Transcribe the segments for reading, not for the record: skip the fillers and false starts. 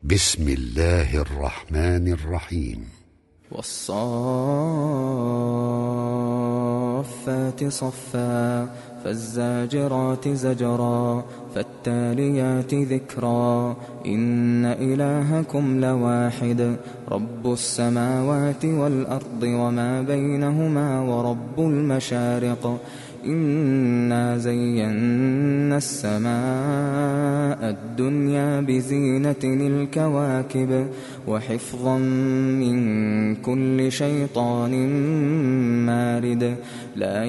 بسم الله الرحمن الرحيم. والصافات صفا فالزاجرات زجرا فالتاليات ذكرا إن إلهكم لواحد رب السماوات والأرض وما بينهما ورب المشارق إنا زينا السماء الدنيا بزينة الكواكب وحفظا من كل شيطان مارد لا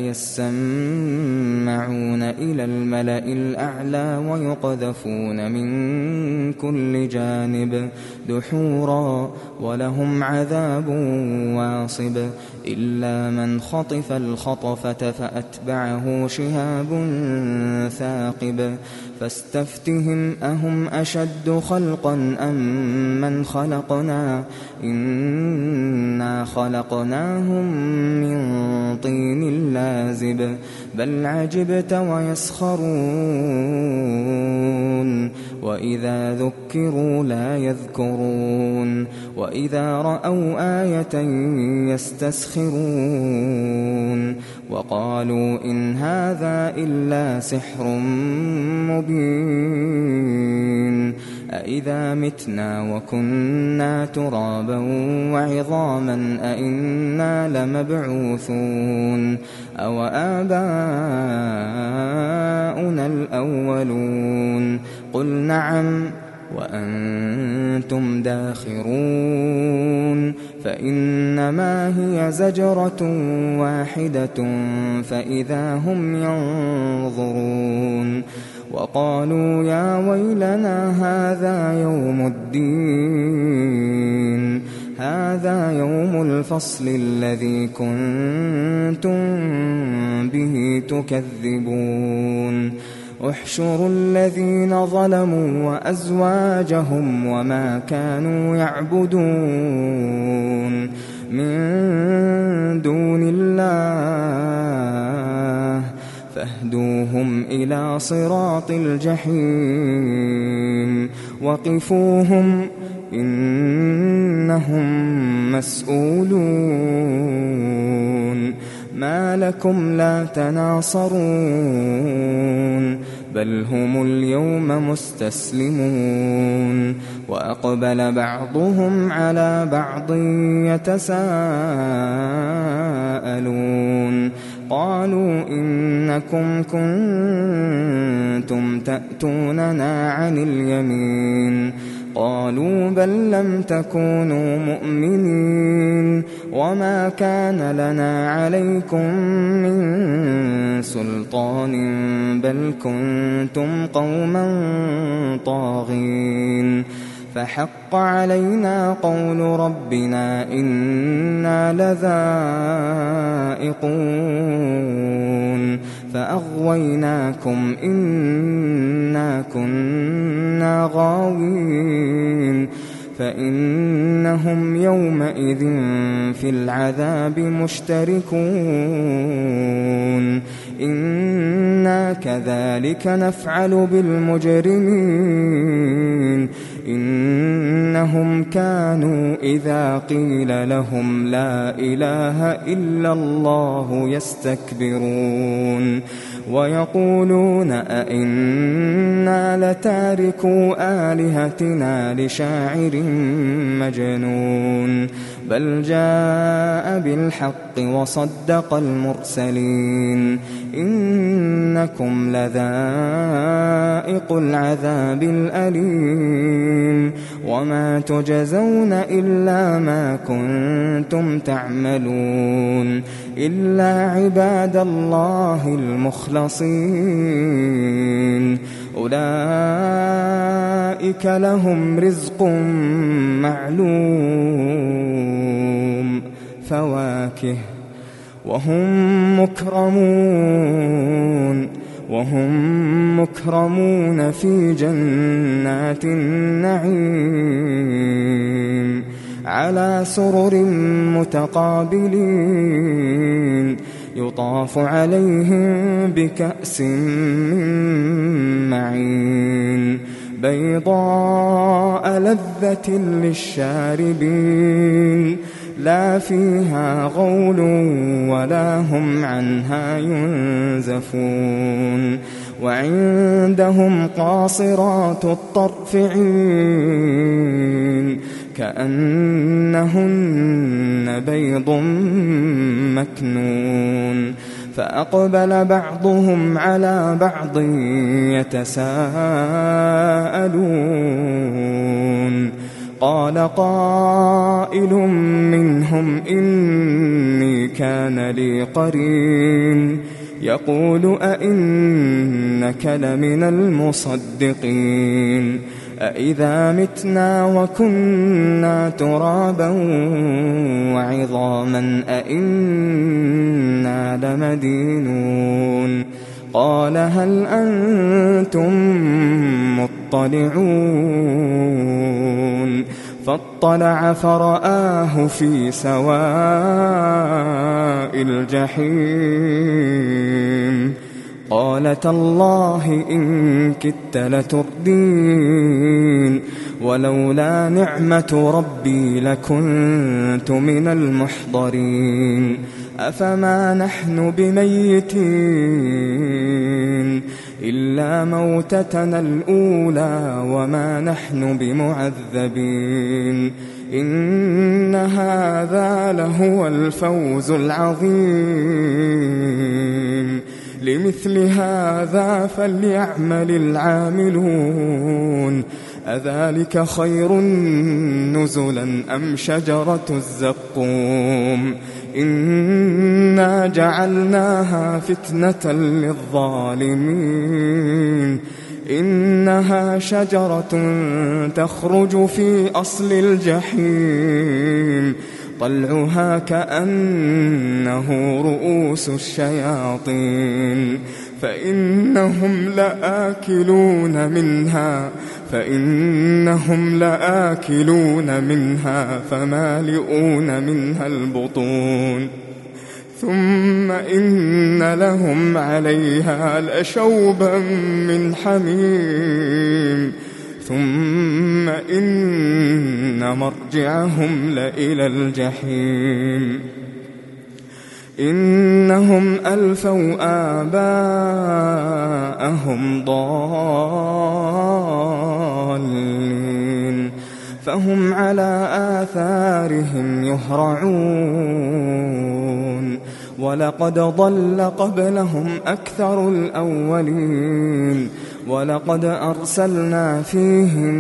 يسمعون إلى الملأ الأعلى ويقذفون من كل جانب دحورا ولهم عذاب واصب إلا من خطف الخطفة فأتبعه شهاب ثاقب فاستفتهم أهم أشد خلقا أم من خلقنا إنا خلقناهم من طين لازب بل عجبت ويسخرون وإذا ذكروا لا يذكرون وإذا رأوا آية يستسخرون وقالوا إن هذا إلا سحر مبين أإذا متنا وكنا ترابا وعظاما أإنا لمبعوثون أو آباؤنا الأولون قل نعم وأنتم داخرون فإنما هي زجرة واحدة فإذا هم ينظرون وقالوا يا ويلنا هذا يوم الفصل الذي كنتم به تكذبون احشروا الذين ظلموا وأزواجهم وما كانوا يعبدون من دون الله فاهدوهم إلى صراط الجحيم وقفوهم إنهم مسؤولون ما لكم لا تناصرون بل هم اليوم مستسلمون وأقبل بعضهم على بعض يتساءلون قالوا إنكم كنتم تأتوننا عن اليمين قالوا بل لم تكونوا مؤمنين وما كان لنا عليكم من سلطان بل كنتم قوما طاغين فحق علينا قول ربنا إنا لذائقون فأغويناكم إنا كنا غاوين فإنهم يومئذ في العذاب مشتركون إنا كذلك نفعل بالمجرمين إنهم كانوا إذا قيل لهم لا إله إلا الله يستكبرون ويقولون أئنا لتاركو آلهتنا لشاعر مجنون بل جاء بالحق وصدق المرسلين إنكم لذائق العذاب الأليم وما تجزون إلا ما كنتم تعملون إلا عباد الله المخلصين أولئك لهم رزق معلوم فواكه وهم مكرمون في جنات النعيم على سرر متقابلين يطاف عليهم بكأس من معين بيضاء لذة للشاربين لا فيها غول ولا هم عنها ينزفون وعندهم قاصرات الطرف عين كأنهن بيض مكنون فأقبل بعضهم على بعض يتساءلون قال قائل منهم إني كان لي قرين يقول أئنك لمن المصدقين أإذا متنا وكنا ترابا وعظاما أئنا لمدينون قال هل أنتم مطلعون فاطلع فرآه في سواء الجحيم قال تالله إن كدت لتردين ولولا نعمة ربي لكنت من المحضرين أفما نحن بميتين إلا موتتنا الأولى وما نحن بمعذبين إن هذا لهو الفوز العظيم لمثل هذا فليعمل العاملون أذلك خير نزلا أم شجرة الزقوم إنا جعلناها فتنة للظالمين إنها شجرة تخرج في أصل الجحيم طلعها كأنه رؤوس الشياطين فإنهم لآكلون منها فمالئون منها البطون ثم إن لهم عليها لشوبا من حميم ثم إن مرجعهم لإلى الجحيم إنهم ألفوا آباءهم ضالين فهم على آثارهم يهرعون ولقد ضل قبلهم أكثر الأولين ولقد أرسلنا فيهم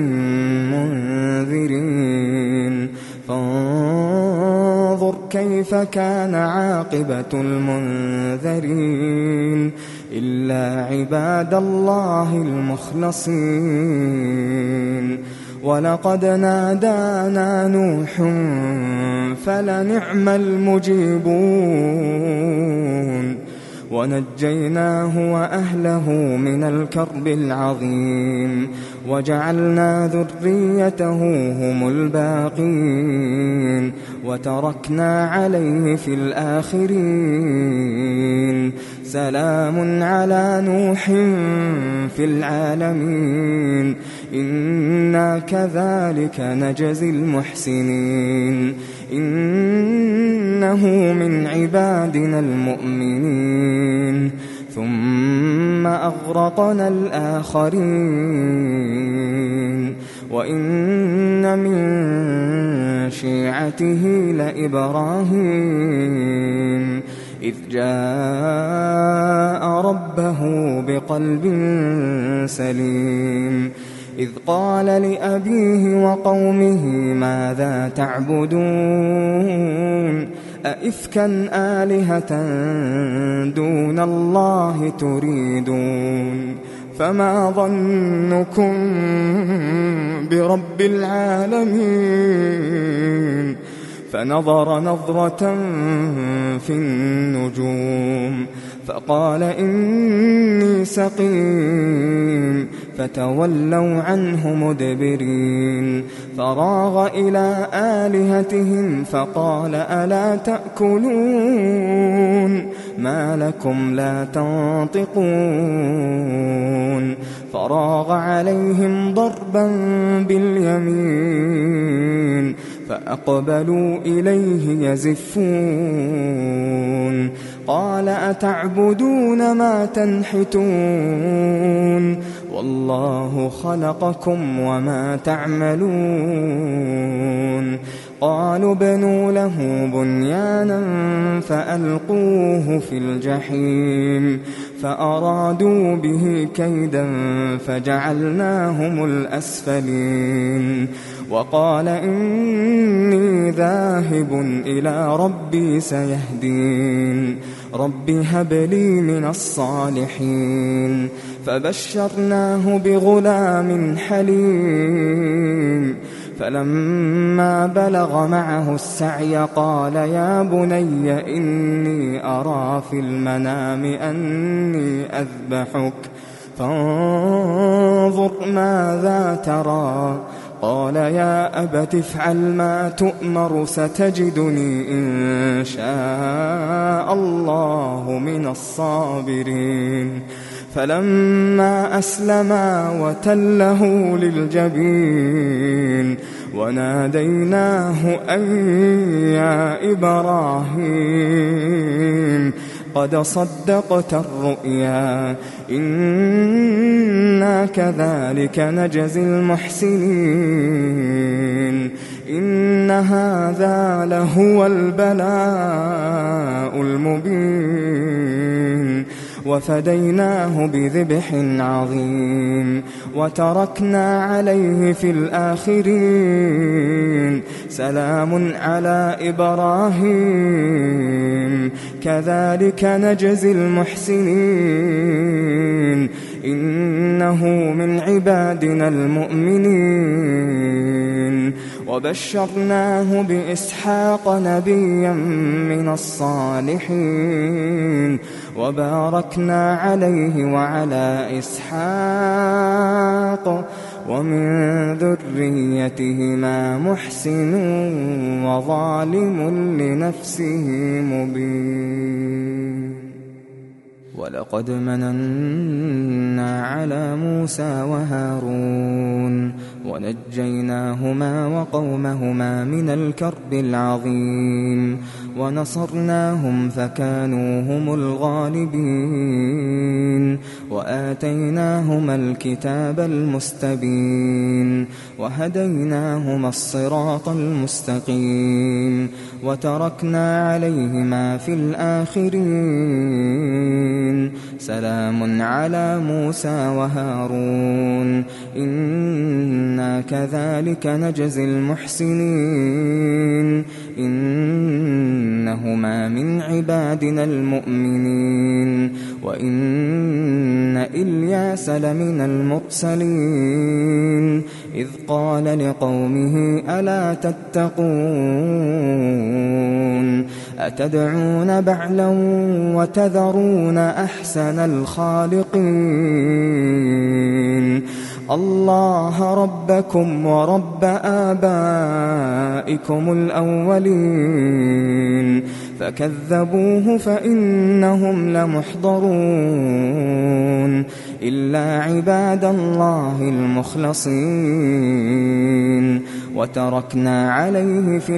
منذرين فانظر كيف كان عاقبة المنذرين إلا عباد الله المخلصين ولقد نادانا نوح فلنعم المجيبون ونجيناه وأهله من الكرب العظيم وجعلنا ذريته هم الباقين وتركنا عليه في الآخرين سلام على نوح في العالمين إنا كذلك نجزي المحسنين إنه من عبادنا المؤمنين ثم أغرقنا الآخرين وإن من شيعته لإبراهيم إذ جاء ربه بقلب سليم إذ قال لأبيه وقومه ماذا تعبدون أئفكا آلهة دون الله تريدون فما ظنكم برب العالمين فنظر نظرة في النجوم فقال إني سقيم فتولوا عنه مدبرين فراغ إلى آلهتهم فقال ألا تأكلون ما لكم لا تنطقون فراغ عليهم ضربا باليمين فأقبلوا إليه يزفون قال أتعبدون ما تنحتون والله خلقكم وما تعملون قالوا ابنوا له بنيانا فألقوه في الجحيم فأرادوا به كيدا فجعلناهم الأسفلين وقال إني ذاهب إلى ربي سيهدين رب هب لي من الصالحين فبشرناه بغلام حليم فلما بلغ معه السعي قال يا بني إني أرى في المنام أني أذبحك فانظر ماذا ترى قال يا أبت افعل ما تؤمر ستجدني إن شاء الله من الصابرين فلما أسلما وتله للجبين وناديناه أن يا إبراهيم قد صدقت الرؤيا إنا كذلك نجزي المحسنين إن هذا لهو البلاء المبين وفديناه بذبح عظيم وتركنا عليه في الآخرين سلام على إبراهيم كذلك نجزي المحسنين إنه من عبادنا المؤمنين وبشرناه بإسحاق نبيا من الصالحين وباركنا عليه وعلى إسحاق ومن ذريتهما محسن وظالم لنفسه مبين ولقد مننا على موسى وهارون ونجيناهما وقومهما من الكرب العظيم ونصرناهم فكانوا هم الغالبين وآتيناهما الكتاب المستبين وهديناهما الصراط المستقيم وتركنا عليهما في الآخرين سلام على موسى وهارون إنا كذلك نجزي المحسنين إنهما من عبادنا المؤمنين وإن إلياس لمن المرسلين إذ قال لقومه ألا تتقون أتدعون بعلا وتذرون أحسن الخالقين الله ربكم ورب آبائكم الأولين فكذبوه فإنهم لمحضرون إلا عباد الله المخلصين وتركنا عليه في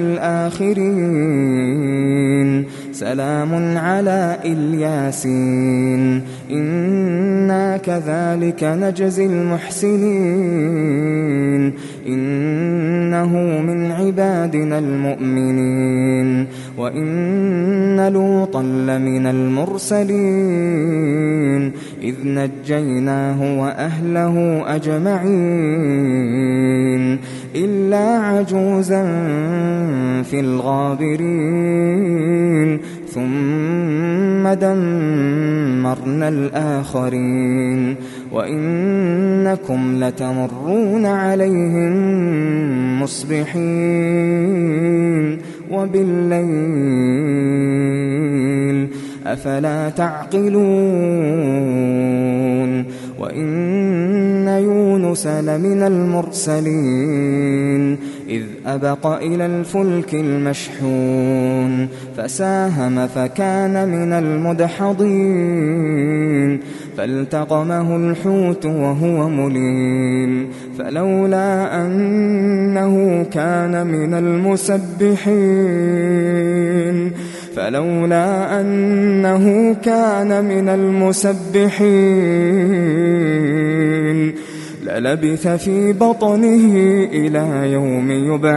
الآخرين سلام على الياسين إنا كذلك نجزي المحسنين إنه من عبادنا المؤمنين وإن لوطا لمن المرسلين إذ نجيناه وأهله أجمعين إلا عجوزا في الغابرين ثم دمرنا الآخرين وإنكم لتمرون عليهم مصبحين وبالليل أفلا تعقلون وإن يونس لمن المرسلين إذ أبق إلى الفلك المشحون فساهم فكان من المدحضين فالتقمه الحوت وهو مليم فلولا أنه كان من المسبحين للبث في بطنه إلى يوم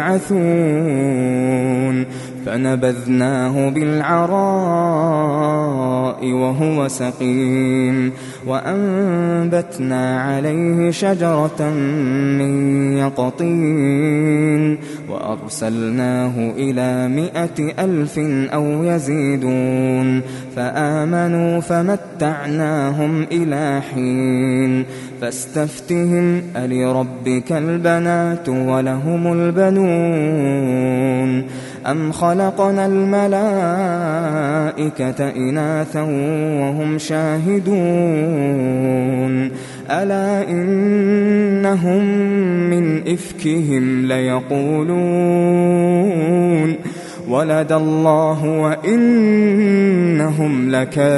يبعثون فنبذناه بالعراء وهو سقيم وأنبتنا عليه شجرة من يقطين وأرسلناه إلى 100,000 أو يزيدون فآمنوا فمتعناهم إلى حين فاستفتهم ألربك البنات ولهم البنون أم خلقنا الملائكة إناثا وهم شاهدون ألا إنهم من إفكهم ليقولون ولد الله وإنهم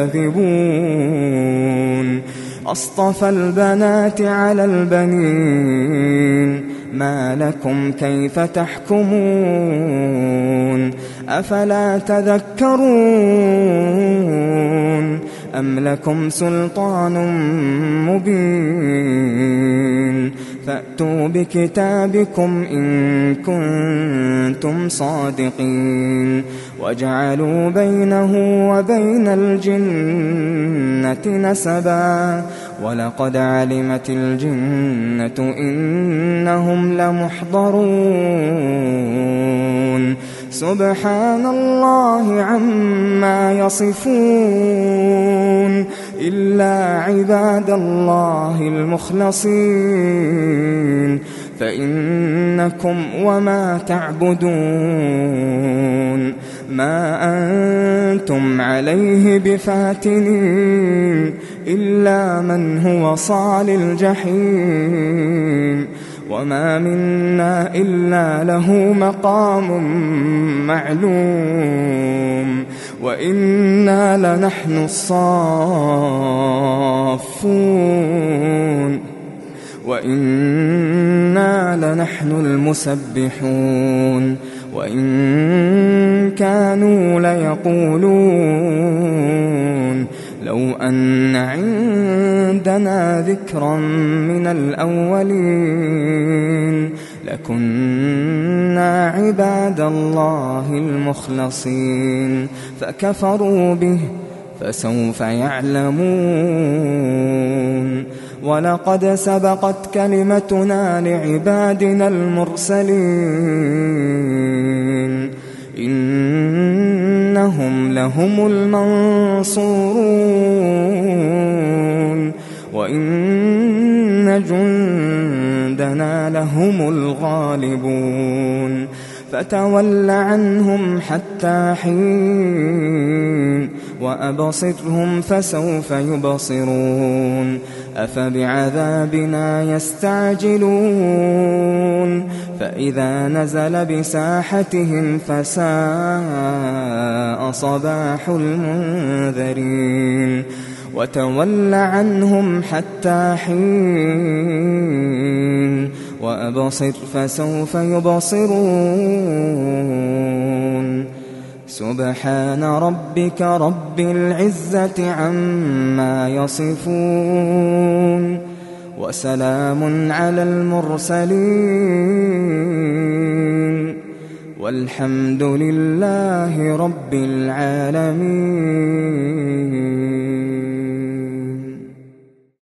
لكاذبون أصطفى البنات على البنين ما لكم كيف تحكمون أفلا تذكرون أم لكم سلطان مبين فأتوا بكتابكم إن كنتم صادقين وجعلوا بينه وبين الجنة نسبا ولقد علمت الجنة إنهم لمحضرون سبحان الله عما يصفون إلا عباد الله المخلصين فإنكم وما تعبدون ما أنتم عليه بفاتنين إلا من هو صال الجحيم وما منا إلا له مقام معلوم وإنا لنحن الصافون وإنا لنحن المسبحون وإن كانوا ليقولون لو أن عندنا ذكرا من الأولين لكنا عباد الله المخلصين فكفروا به فسوف يعلمون ولقد سبقت كلمتنا لعبادنا المرسلين إنهم لهم المنصورون وإن جندنا لهم الغالبون فتول عنهم حتى حين وأبصرهم فسوف يبصرون أفبعذابنا يستعجلون فإذا نزل بساحتهم فساء صباح المنذرين وتول عنهم حتى حين وأبصر فسوف يبصرون سبحان ربك رب العزة عما يصفون وسلام على المرسلين والحمد لله رب العالمين.